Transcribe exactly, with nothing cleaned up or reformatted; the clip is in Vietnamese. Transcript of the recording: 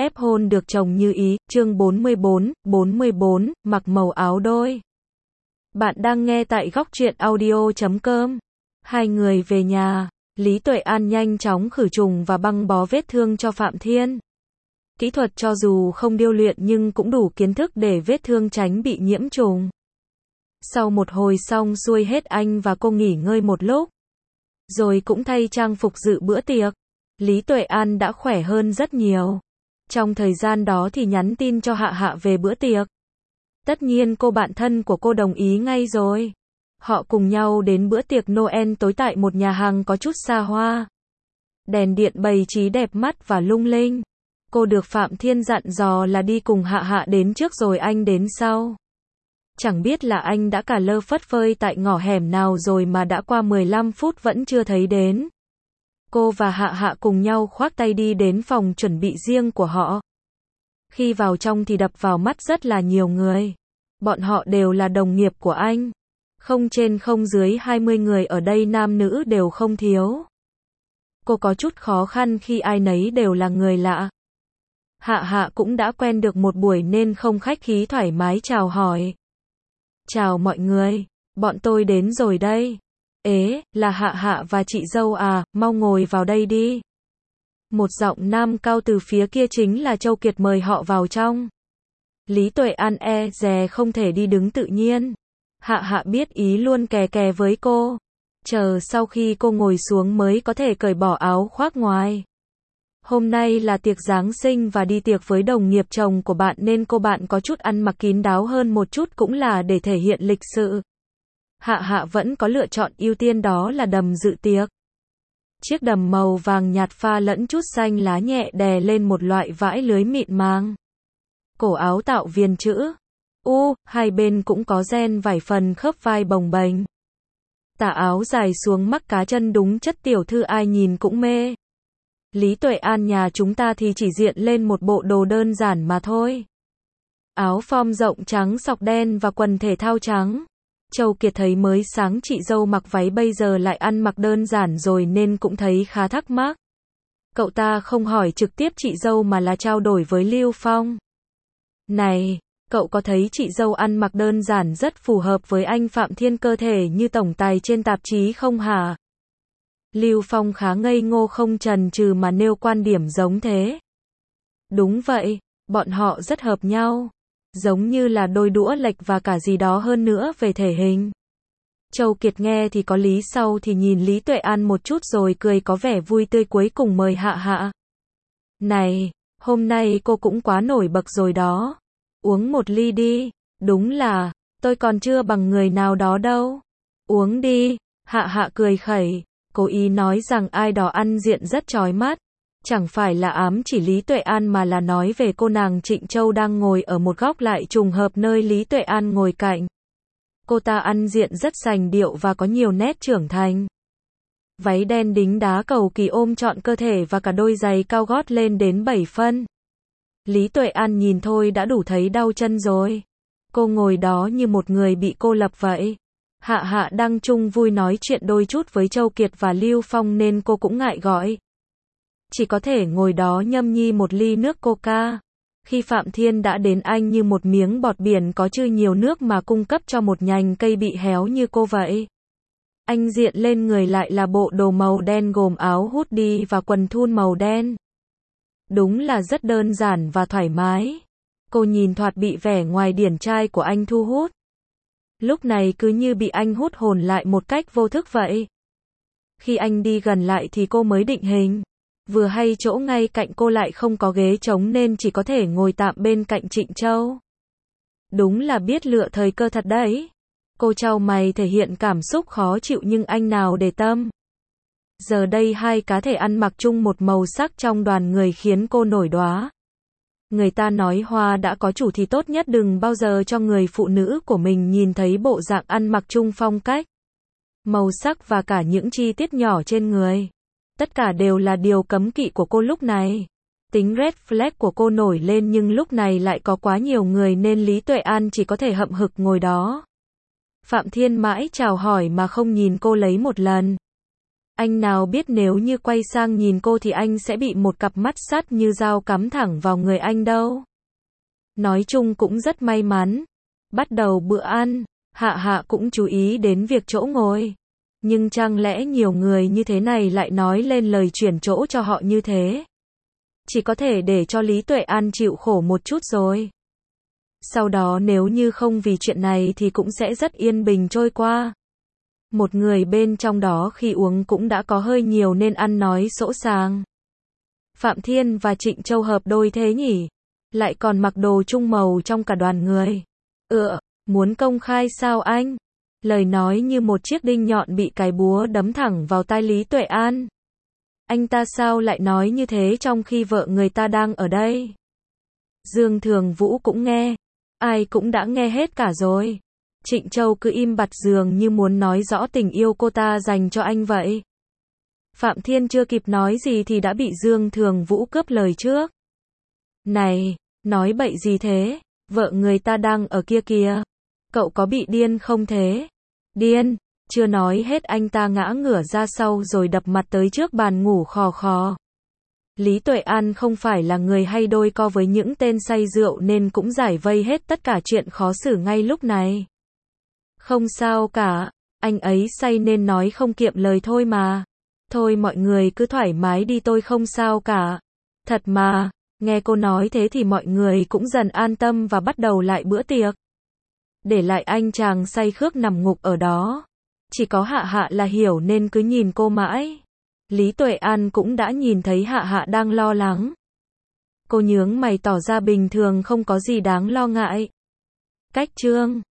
ép hôn được chồng như ý, chương bốn mươi bốn, bốn mươi bốn, mặc màu áo đôi. Bạn đang nghe tại góc truyện audio chấm com. Hai người về nhà, Lý Tuệ An nhanh chóng khử trùng và băng bó vết thương cho Phạm Thiên. Kỹ thuật cho dù không điêu luyện nhưng cũng đủ kiến thức để vết thương tránh bị nhiễm trùng. Sau một hồi xong xuôi hết anh và cô nghỉ ngơi một lúc. Rồi cũng thay trang phục dự bữa tiệc. Lý Tuệ An đã khỏe hơn rất nhiều. Trong thời gian đó thì nhắn tin cho Hạ Hạ về bữa tiệc. Tất nhiên cô bạn thân của cô đồng ý ngay rồi. Họ cùng nhau đến bữa tiệc Noel tối tại một nhà hàng có chút xa hoa. Đèn điện bày trí đẹp mắt và lung linh. Cô được Phạm Thiên dặn dò là đi cùng Hạ Hạ đến trước rồi anh đến sau. Chẳng biết là anh đã cả lơ phất phơi tại ngõ hẻm nào rồi mà đã qua mười lăm phút vẫn chưa thấy đến. Cô và Hạ Hạ cùng nhau khoác tay đi đến phòng chuẩn bị riêng của họ. Khi vào trong thì đập vào mắt rất là nhiều người. Bọn họ đều là đồng nghiệp của anh. Không trên không dưới hai mươi người ở đây, nam nữ đều không thiếu. Cô có chút khó khăn khi ai nấy đều là người lạ. Hạ Hạ cũng đã quen được một buổi nên không khách khí thoải mái chào hỏi. Chào mọi người, bọn tôi đến rồi đây. Ế, là Hạ Hạ và chị dâu à, mau ngồi vào đây đi. Một giọng nam cao từ phía kia chính là Châu Kiệt mời họ vào trong. Lý Tuệ An e dè không thể đi đứng tự nhiên. Hạ Hạ biết ý luôn kè kè với cô. Chờ sau khi cô ngồi xuống mới có thể cởi bỏ áo khoác ngoài. Hôm nay là tiệc Giáng sinh và đi tiệc với đồng nghiệp chồng của bạn nên cô bạn có chút ăn mặc kín đáo hơn một chút cũng là để thể hiện lịch sự. Hạ Hạ vẫn có lựa chọn ưu tiên, đó là đầm dự tiệc. Chiếc đầm màu vàng nhạt pha lẫn chút xanh lá nhẹ đè lên một loại vải lưới mịn màng. Cổ áo tạo viền chữ U, hai bên cũng có ren vải phần khớp vai bồng bềnh. Tà áo dài xuống mắt cá chân đúng chất tiểu thư ai nhìn cũng mê. Lý Tuệ An nhà chúng ta thì chỉ diện lên một bộ đồ đơn giản mà thôi. Áo form rộng trắng sọc đen và quần thể thao trắng. Châu Kiệt thấy mới sáng chị dâu mặc váy bây giờ lại ăn mặc đơn giản rồi nên cũng thấy khá thắc mắc. Cậu ta không hỏi trực tiếp chị dâu mà là trao đổi với Lưu Phong. Này, cậu có thấy chị dâu ăn mặc đơn giản rất phù hợp với anh Phạm Thiên cơ thể như tổng tài trên tạp chí không hả? Lưu Phong khá ngây ngô không chần chừ mà nêu quan điểm giống thế. Đúng vậy, bọn họ rất hợp nhau. Giống như là đôi đũa lệch và cả gì đó hơn nữa về thể hình. Châu Kiệt nghe thì có lý, sau thì nhìn Lý Tuệ An một chút rồi cười có vẻ vui tươi, cuối cùng mời Hạ Hạ. Này, hôm nay cô cũng quá nổi bật rồi đó. Uống một ly đi. Đúng là, tôi còn chưa bằng người nào đó đâu. Uống đi. Hạ Hạ cười khẩy, cố ý nói rằng ai đó ăn diện rất chói mắt. Chẳng phải là ám chỉ Lý Tuệ An mà là nói về cô nàng Trịnh Châu đang ngồi ở một góc lại trùng hợp nơi Lý Tuệ An ngồi cạnh. Cô ta ăn diện rất sành điệu và có nhiều nét trưởng thành. Váy đen đính đá cầu kỳ ôm trọn cơ thể và cả đôi giày cao gót lên đến bảy phân. Lý Tuệ An nhìn thôi đã đủ thấy đau chân rồi. Cô ngồi đó như một người bị cô lập vậy. Hạ Hạ đang chung vui nói chuyện đôi chút với Châu Kiệt và Lưu Phong nên cô cũng ngại gọi. Chỉ có thể ngồi đó nhâm nhi một ly nước coca. Khi Phạm Thiên đã đến, anh như một miếng bọt biển có chư nhiều nước mà cung cấp cho một nhành cây bị héo như cô vậy. Anh diện lên người lại là bộ đồ màu đen gồm áo hoodie và quần thun màu đen. Đúng là rất đơn giản và thoải mái. Cô nhìn thoạt bị vẻ ngoài điển trai của anh thu hút. Lúc này cứ như bị anh hút hồn lại một cách vô thức vậy. Khi anh đi gần lại thì cô mới định hình. Vừa hay chỗ ngay cạnh cô lại không có ghế trống nên chỉ có thể ngồi tạm bên cạnh Trịnh Châu. Đúng là biết lựa thời cơ thật đấy. Cô chau mày thể hiện cảm xúc khó chịu nhưng anh nào để tâm. Giờ đây hai cá thể ăn mặc chung một màu sắc trong đoàn người khiến cô nổi đóa. Người ta nói hoa đã có chủ thì tốt nhất đừng bao giờ cho người phụ nữ của mình nhìn thấy bộ dạng ăn mặc chung phong cách, màu sắc và cả những chi tiết nhỏ trên người. Tất cả đều là điều cấm kỵ của cô lúc này. Tính red flag của cô nổi lên nhưng lúc này lại có quá nhiều người nên Lý Tuệ An chỉ có thể hậm hực ngồi đó. Phạm Thiên mãi chào hỏi mà không nhìn cô lấy một lần. Anh nào biết nếu như quay sang nhìn cô thì anh sẽ bị một cặp mắt sắt như dao cắm thẳng vào người anh đâu. Nói chung cũng rất may mắn. Bắt đầu bữa ăn, Hạ Hạ cũng chú ý đến việc chỗ ngồi. Nhưng chẳng lẽ nhiều người như thế này lại nói lên lời chuyển chỗ cho họ như thế? Chỉ có thể để cho Lý Tuệ An chịu khổ một chút rồi. Sau đó nếu như không vì chuyện này thì cũng sẽ rất yên bình trôi qua. Một người bên trong đó khi uống cũng đã có hơi nhiều nên ăn nói sỗ sàng. Phạm Thiên và Trịnh Châu hợp đôi thế nhỉ? Lại còn mặc đồ chung màu trong cả đoàn người. Ừ, muốn công khai sao anh? Lời nói như một chiếc đinh nhọn bị cái búa đấm thẳng vào tai Lý Tuệ An. Anh ta sao lại nói như thế trong khi vợ người ta đang ở đây? Dương Thường Vũ cũng nghe. Ai cũng đã nghe hết cả rồi. Trịnh Châu cứ im bặt dường như muốn nói rõ tình yêu cô ta dành cho anh vậy. Phạm Thiên chưa kịp nói gì thì đã bị Dương Thường Vũ cướp lời trước. Này, nói bậy gì thế? Vợ người ta đang ở kia kìa. Cậu có bị điên không thế? Điên, chưa nói hết anh ta ngã ngửa ra sau rồi đập mặt tới trước bàn ngủ khò khò. Lý Tuệ An không phải là người hay đôi co với những tên say rượu nên cũng giải vây hết tất cả chuyện khó xử ngay lúc này. Không sao cả, anh ấy say nên nói không kiệm lời thôi mà. Thôi mọi người cứ thoải mái đi, tôi không sao cả. Thật mà, nghe cô nói thế thì mọi người cũng dần an tâm và bắt đầu lại bữa tiệc. Để lại anh chàng say khước nằm ngục ở đó. Chỉ có Hạ Hạ là hiểu nên cứ nhìn cô mãi. Lý Tuệ An cũng đã nhìn thấy Hạ Hạ đang lo lắng. Cô nhướng mày tỏ ra bình thường không có gì đáng lo ngại. Cách chương